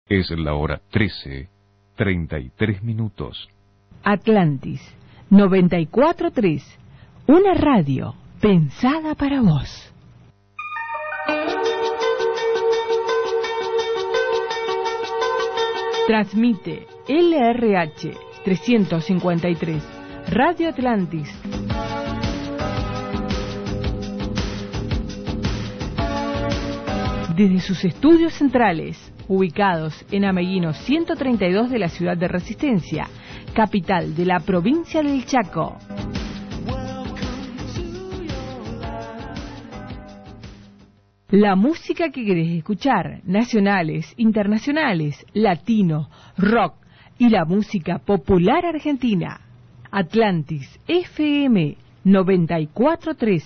Es la hora 13:33. Atlantis 94.3, una radio pensada para vos. Transmite LRH 353, Radio Atlantis. Desde sus estudios centrales, ubicados en Ameguino 132 de la ciudad de Resistencia, capital de la provincia del Chaco. La música que querés escuchar, nacionales, internacionales, latino, rock y la música popular argentina. Atlantis FM 94.3.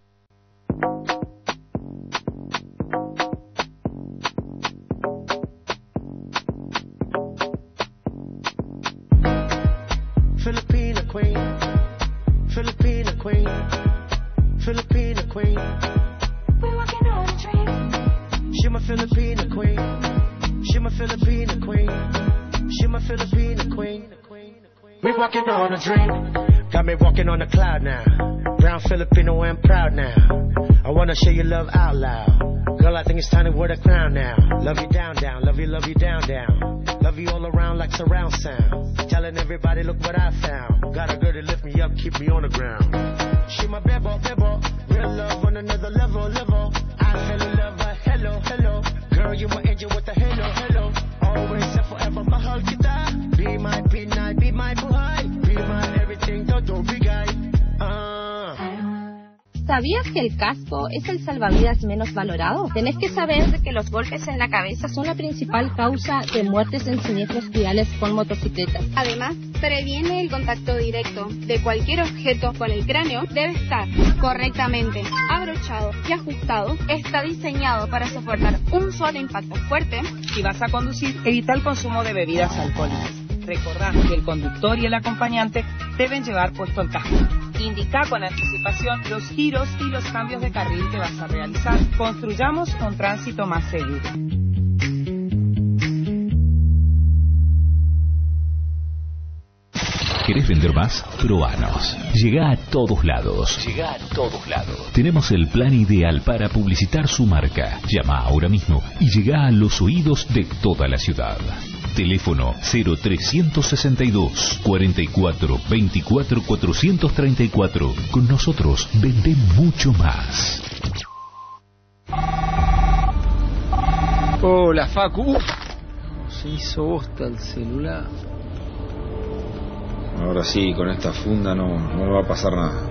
Filipina queen, Filipina queen, Filipina queen. We're walking on a dream. She my Filipina queen, she my Filipina queen, she my Filipina queen. We walking on a dream, got me walking on a cloud now. Brown Filipino and proud now. I wanna show you love out loud. Girl, I think it's time to wear the crown now. Love you down, down, love you down, down. Love you all around like surround sound. Telling everybody, look what I found. Got a girl to lift me up, keep me on the ground. She my bebo, bebo. Real love on another level, level. I fell in love, hello, hello. Girl, you my angel with the halo, hello. Always and forever, mahal kita. Be my midnight, be my boy. Be my everything, todo bigay. ¿Sabías que el casco es el salvavidas menos valorado? Tenés que saber de que los golpes en la cabeza son la principal causa de muertes en siniestros viales con motocicletas. Además, previene el contacto directo de cualquier objeto con el cráneo. Debe estar correctamente abrochado y ajustado. Está diseñado para soportar un solo impacto fuerte. Si vas a conducir, evita el consumo de bebidas alcohólicas. Recordá que el conductor y el acompañante deben llevar puesto el casco. Indica con anticipación los giros y los cambios de carril que vas a realizar. Construyamos un tránsito más seguro. ¿Querés vender más? Probanos. Llega a todos lados. Llega a todos lados. Tenemos el plan ideal para publicitar su marca. Llama ahora mismo y llega a los oídos de toda la ciudad. Teléfono 0362 44 24 434. Con nosotros vende mucho más. Hola, Facu. Se hizo bosta el celular. Ahora sí, con esta funda no me va a pasar nada.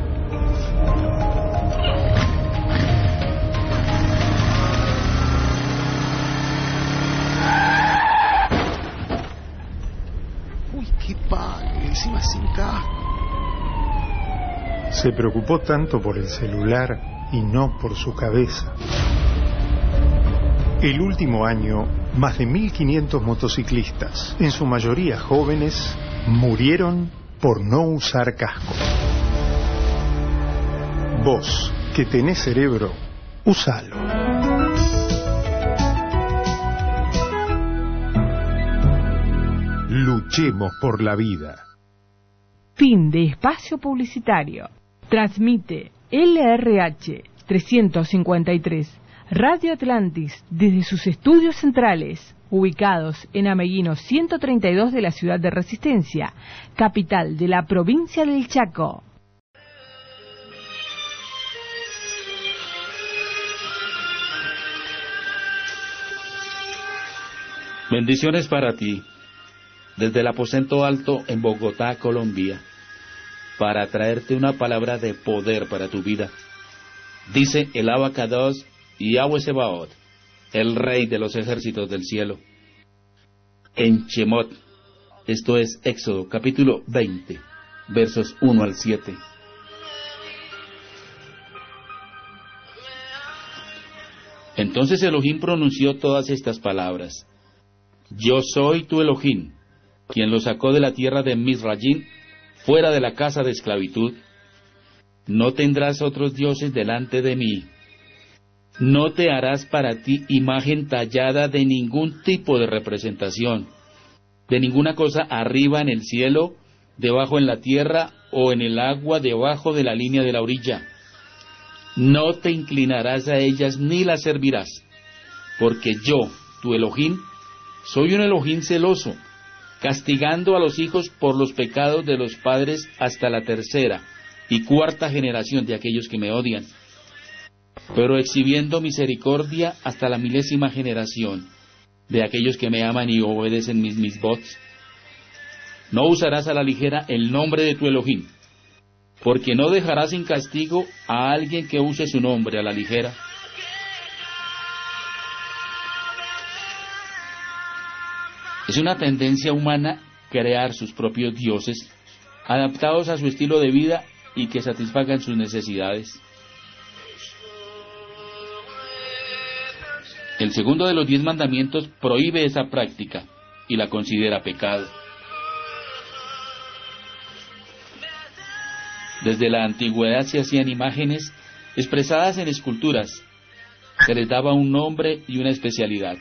¡Qué padre! Encima sin casco. Se preocupó tanto por el celular y no por su cabeza. El último año, más de 1.500 motociclistas, en su mayoría jóvenes, murieron por no usar casco. Vos, que tenés cerebro, usalo. Luchemos por la vida. Fin de espacio publicitario. Transmite LRH 353, Radio Atlantis, desde sus estudios centrales, ubicados en Ameguino 132 de la ciudad de Resistencia, capital de la provincia del Chaco. Bendiciones para ti, desde el aposento alto en Bogotá, Colombia, para traerte una palabra de poder para tu vida. Dice el Abacados y Yahweh Sebaot, el rey de los ejércitos del cielo. En Shemot, esto es Éxodo, capítulo 20, versos 1 al 7. Entonces Elohim pronunció todas estas palabras. Yo soy tu Elohim, quien lo sacó de la tierra de Misrayim, fuera de la casa de esclavitud. No tendrás otros dioses delante de mí. No te harás para ti imagen tallada de ningún tipo de representación, de ninguna cosa arriba en el cielo, debajo en la tierra o en el agua debajo de la línea de la orilla. No te inclinarás a ellas ni las servirás, porque yo, tu Elohim, soy un Elohim celoso, castigando a los hijos por los pecados de los padres hasta la tercera y cuarta generación de aquellos que me odian, pero exhibiendo misericordia hasta la 1000ª generación de aquellos que me aman y obedecen mis mitzvot. No usarás a la ligera el nombre de tu Elohim, porque no dejarás sin castigo a alguien que use su nombre a la ligera. Es una tendencia humana crear sus propios dioses, adaptados a su estilo de vida y que satisfagan sus necesidades. El segundo de los 10 mandamientos prohíbe esa práctica y la considera pecado. Desde la antigüedad se hacían imágenes expresadas en esculturas. Se les daba un nombre y una especialidad.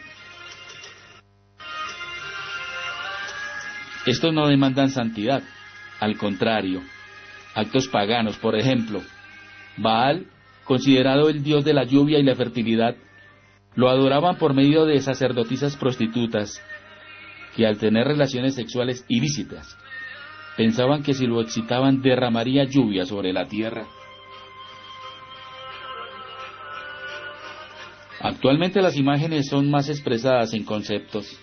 Estos no demandan santidad, al contrario, actos paganos, por ejemplo, Baal, considerado el dios de la lluvia y la fertilidad, lo adoraban por medio de sacerdotisas prostitutas, que al tener relaciones sexuales ilícitas, pensaban que si lo excitaban derramaría lluvia sobre la tierra. Actualmente las imágenes son más expresadas en conceptos.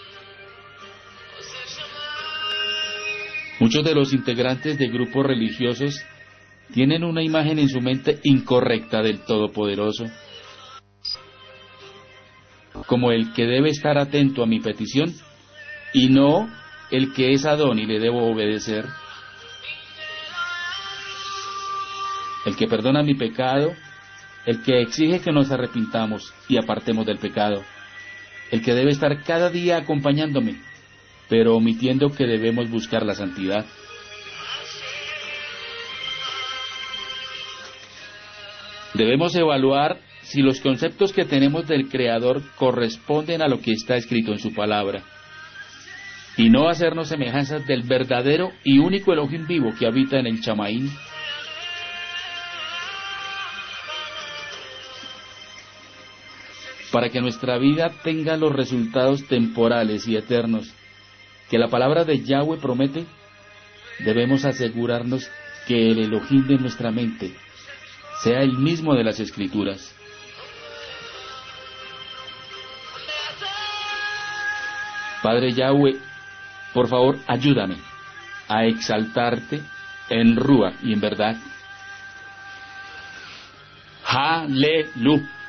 Muchos de los integrantes de grupos religiosos tienen una imagen en su mente incorrecta del Todopoderoso, como el que debe estar atento a mi petición y no el que es Adón y le debo obedecer, el que perdona mi pecado, el que exige que nos arrepintamos y apartemos del pecado, el que debe estar cada día acompañándome, pero omitiendo que debemos buscar la santidad. Debemos evaluar si los conceptos que tenemos del Creador corresponden a lo que está escrito en su palabra, y no hacernos semejanzas del verdadero y único Elohim vivo que habita en el Chamaín. Para que nuestra vida tenga los resultados temporales y eternos que la palabra de Yahweh promete, debemos asegurarnos que el Elohim de nuestra mente sea el mismo de las Escrituras. Padre Yahweh, por favor, ayúdame a exaltarte en Ruach y en verdad. Aleluya.